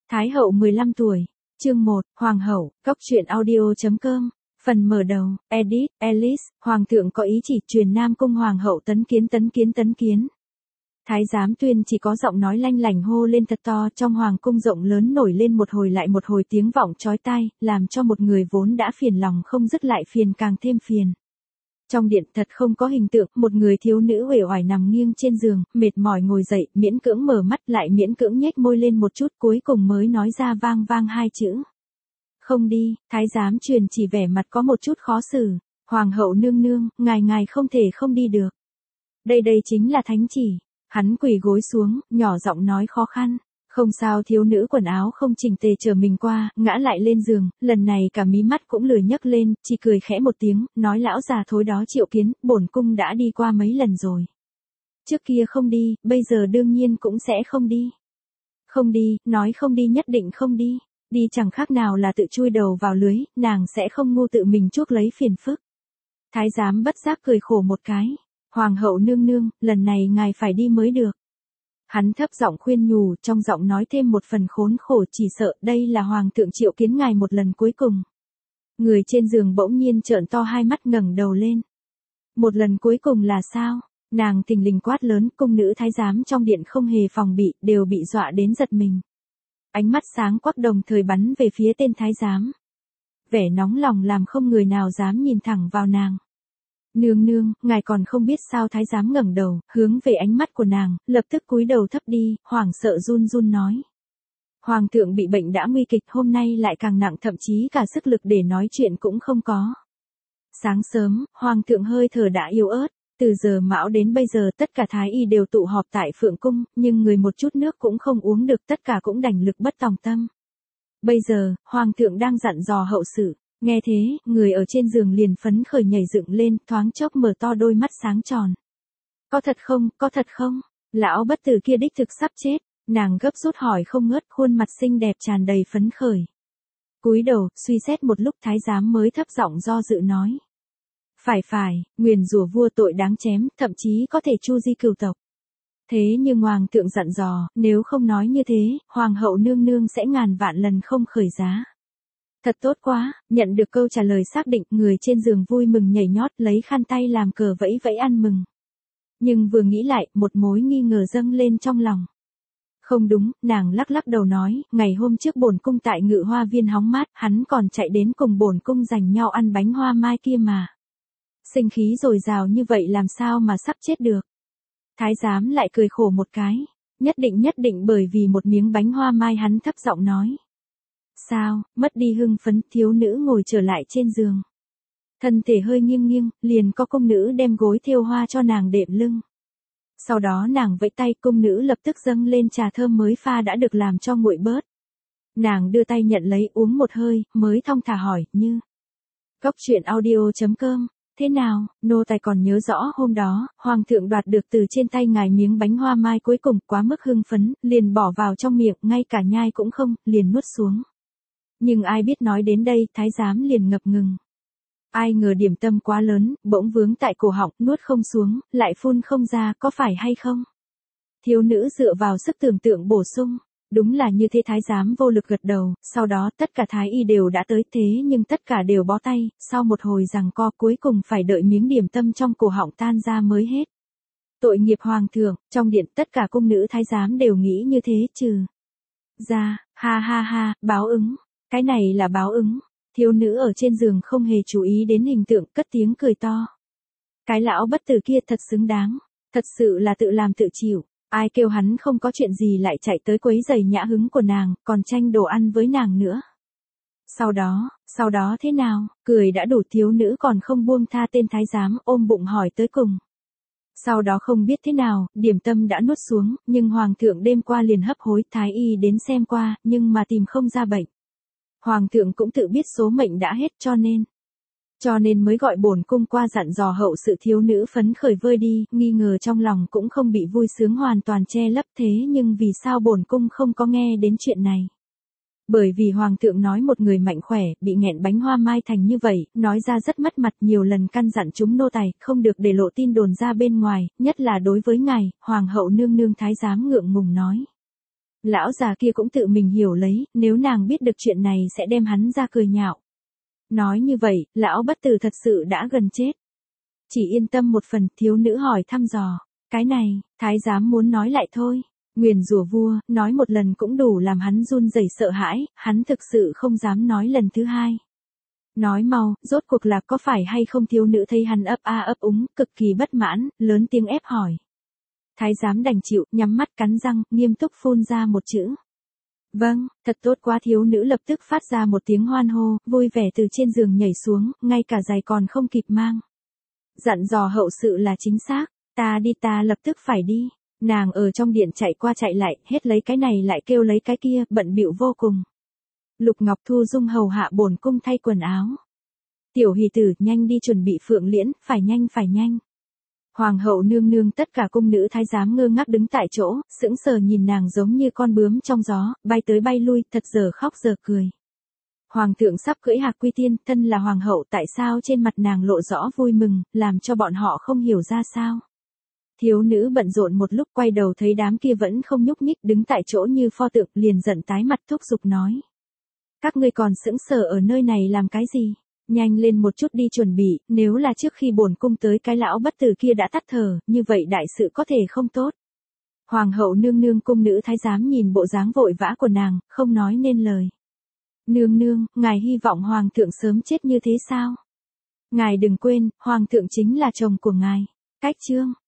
Thái hậu 15 tuổi, chương 1, Hoàng hậu, góc truyện audio.com, phần mở đầu, edit, Alice, Hoàng thượng có ý chỉ truyền Nam Cung Hoàng hậu tấn kiến. Thái giám Tuyên chỉ có giọng nói lanh lảnh hô lên thật to, trong Hoàng cung rộng lớn nổi lên một hồi lại một hồi tiếng vọng chói tai, làm cho một người vốn đã phiền lòng không dứt lại phiền càng thêm phiền. Trong điện thật không có hình tượng, một người thiếu nữ uể oải nằm nghiêng trên giường, mệt mỏi ngồi dậy, miễn cưỡng mở mắt lại miễn cưỡng nhếch môi lên một chút cuối cùng mới nói ra vang vang hai chữ. Không đi, thái giám truyền chỉ vẻ mặt có một chút khó xử. Hoàng hậu nương nương, ngài không thể không đi được. Đây chính là thánh chỉ. Hắn quỳ gối xuống, nhỏ giọng nói khó khăn. Không sao, thiếu nữ quần áo không chỉnh tề trở mình qua, ngã lại lên giường, lần này cả mí mắt cũng lười nhấc lên, chỉ cười khẽ một tiếng, nói lão già thối đó triệu kiến, bổn cung đã đi qua mấy lần rồi. Trước kia không đi, bây giờ đương nhiên cũng sẽ không đi. Không đi, nói không đi nhất định không đi. Đi chẳng khác nào là tự chui đầu vào lưới, nàng sẽ không ngu tự mình chuốc lấy phiền phức. Thái giám bất giác cười khổ một cái. Hoàng hậu nương nương, lần này ngài phải đi mới được. Hắn thấp giọng khuyên nhủ, trong giọng nói thêm một phần khốn khổ, chỉ sợ đây là hoàng thượng triệu kiến ngài một lần cuối cùng. Người trên giường bỗng nhiên trợn to hai mắt ngẩng đầu lên. Một lần cuối cùng là sao? Nàng thình lình quát lớn, cung nữ thái giám trong điện không hề phòng bị, đều bị dọa đến giật mình. Ánh mắt sáng quắc đồng thời bắn về phía tên thái giám. Vẻ nóng lòng làm không người nào dám nhìn thẳng vào nàng. Nương, ngài còn không biết sao? Thái giám ngẩng đầu, hướng về ánh mắt của nàng, lập tức cúi đầu thấp đi, hoảng sợ run nói. Hoàng thượng bị bệnh đã nguy kịch, hôm nay lại càng nặng, thậm chí cả sức lực để nói chuyện cũng không có. Sáng sớm, hoàng thượng hơi thở đã yếu ớt, từ giờ mão đến bây giờ tất cả thái y đều tụ họp tại Phượng cung, nhưng người một chút nước cũng không uống được, tất cả cũng đành lực bất tòng tâm. Bây giờ, hoàng thượng đang dặn dò hậu sự. Nghe thế, người ở trên giường liền phấn khởi nhảy dựng lên, thoáng chốc mở to đôi mắt sáng tròn. Có thật không? Lão bất tử kia đích thực sắp chết, nàng gấp rút hỏi không ngớt, khuôn mặt xinh đẹp tràn đầy phấn khởi. Cúi đầu, suy xét một lúc thái giám mới thấp giọng do dự nói. Phải, nguyền rủa vua tội đáng chém, thậm chí có thể chu di cửu tộc. Thế nhưng hoàng thượng dặn dò, nếu không nói như thế, hoàng hậu nương nương sẽ ngàn vạn lần không khởi giá. Thật tốt quá, nhận được câu trả lời xác định, người trên giường vui mừng nhảy nhót lấy khăn tay làm cờ vẫy ăn mừng. Nhưng vừa nghĩ lại, một mối nghi ngờ dâng lên trong lòng. Không đúng, nàng lắc đầu nói, ngày hôm trước bổn cung tại Ngự Hoa Viên hóng mát, hắn còn chạy đến cùng bổn cung giành nhau ăn bánh hoa mai kia mà. Sinh khí dồi dào như vậy làm sao mà sắp chết được. Thái giám lại cười khổ một cái, nhất định bởi vì một miếng bánh hoa mai. Hắn thấp giọng nói. Sao, mất đi hưng phấn, thiếu nữ ngồi trở lại trên giường. Thân thể hơi nghiêng, liền có cung nữ đem gối thêu hoa cho nàng đệm lưng. Sau đó nàng vẫy tay, cung nữ lập tức dâng lên trà thơm mới pha đã được làm cho nguội bớt. Nàng đưa tay nhận lấy uống một hơi, mới thong thả hỏi, như. Góc truyện audio.com, thế nào, nô tài còn nhớ rõ hôm đó, hoàng thượng đoạt được từ trên tay ngài miếng bánh hoa mai cuối cùng, quá mức hưng phấn, liền bỏ vào trong miệng, ngay cả nhai cũng không, liền nuốt xuống. Nhưng ai biết nói đến đây, thái giám liền ngập ngừng. Ai ngờ điểm tâm quá lớn, bỗng vướng tại cổ họng, nuốt không xuống, lại phun không ra, có phải hay không? Thiếu nữ dựa vào sức tưởng tượng bổ sung. Đúng là như thế. Thái giám vô lực gật đầu, sau đó tất cả thái y đều đã tới, thế nhưng tất cả đều bó tay, sau một hồi giằng co cuối cùng phải đợi miếng điểm tâm trong cổ họng tan ra mới hết. Tội nghiệp hoàng thượng, trong điện tất cả cung nữ thái giám đều nghĩ như thế trừ. Ra, ha, báo ứng. Cái này là báo ứng. Thiếu nữ ở trên giường không hề chú ý đến hình tượng, cất tiếng cười to. Cái lão bất tử kia thật xứng đáng. Thật sự là tự làm tự chịu. Ai kêu hắn không có chuyện gì lại chạy tới quấy rầy nhã hứng của nàng, còn tranh đồ ăn với nàng nữa. Sau đó thế nào, cười đã đủ, thiếu nữ còn không buông tha tên thái giám, ôm bụng hỏi tới cùng. Sau đó không biết thế nào, điểm tâm đã nuốt xuống, nhưng hoàng thượng đêm qua liền hấp hối, thái y đến xem qua, nhưng mà tìm không ra bệnh. Hoàng thượng cũng tự biết số mệnh đã hết, cho nên mới gọi bổn cung qua dặn dò hậu sự. Thiếu nữ phấn khởi vơi đi, nghi ngờ trong lòng cũng không bị vui sướng hoàn toàn che lấp, thế nhưng vì sao bổn cung không có nghe đến chuyện này? Bởi vì hoàng thượng nói một người mạnh khỏe, bị nghẹn bánh hoa mai thành như vậy, nói ra rất mất mặt, nhiều lần căn dặn chúng nô tài, không được để lộ tin đồn ra bên ngoài, nhất là đối với ngài, hoàng hậu nương nương. Thái giám ngượng ngùng nói. Lão già kia cũng tự mình hiểu lấy, nếu nàng biết được chuyện này sẽ đem hắn ra cười nhạo. Nói như vậy, lão bất tử thật sự đã gần chết. Chỉ yên tâm một phần, thiếu nữ hỏi thăm dò. Cái này, thái giám muốn nói lại thôi. Nguyền rủa vua, nói một lần cũng đủ làm hắn run rẩy sợ hãi, hắn thực sự không dám nói lần thứ hai. Nói mau, rốt cuộc là có phải hay không, thiếu nữ thấy hắn ấp a ấp úng, cực kỳ bất mãn, lớn tiếng ép hỏi. Thái giám đành chịu, nhắm mắt cắn răng, nghiêm túc phun ra một chữ. Vâng, thật tốt quá, thiếu nữ lập tức phát ra một tiếng hoan hô, vui vẻ từ trên giường nhảy xuống, ngay cả giày còn không kịp mang. Dặn dò hậu sự là chính xác, ta đi, ta lập tức phải đi. Nàng ở trong điện chạy qua chạy lại, hết lấy cái này lại kêu lấy cái kia, bận bịu vô cùng. Lục Ngọc Thu Dung hầu hạ bổn cung thay quần áo. Tiểu hỷ tử, nhanh đi chuẩn bị phượng liễn, phải nhanh phải nhanh. Hoàng hậu nương nương tất cả cung nữ thái giám ngơ ngác đứng tại chỗ, sững sờ nhìn nàng giống như con bướm trong gió, bay tới bay lui, thật giờ khóc giờ cười. Hoàng thượng sắp cưỡi Hạc Quy Tiên, thân là hoàng hậu, tại sao trên mặt nàng lộ rõ vui mừng, làm cho bọn họ không hiểu ra sao. Thiếu nữ bận rộn một lúc, quay đầu thấy đám kia vẫn không nhúc nhích, đứng tại chỗ như pho tượng, liền giận tái mặt thúc giục nói. Các ngươi còn sững sờ ở nơi này làm cái gì? Nhanh lên một chút đi chuẩn bị, nếu là trước khi bổn cung tới cái lão bất tử kia đã tắt thở, như vậy đại sự có thể không tốt. Hoàng hậu nương nương cung nữ thái giám nhìn bộ dáng vội vã của nàng, không nói nên lời. Nương nương, ngài hy vọng hoàng thượng sớm chết như thế sao? Ngài đừng quên, hoàng thượng chính là chồng của ngài. Cách chương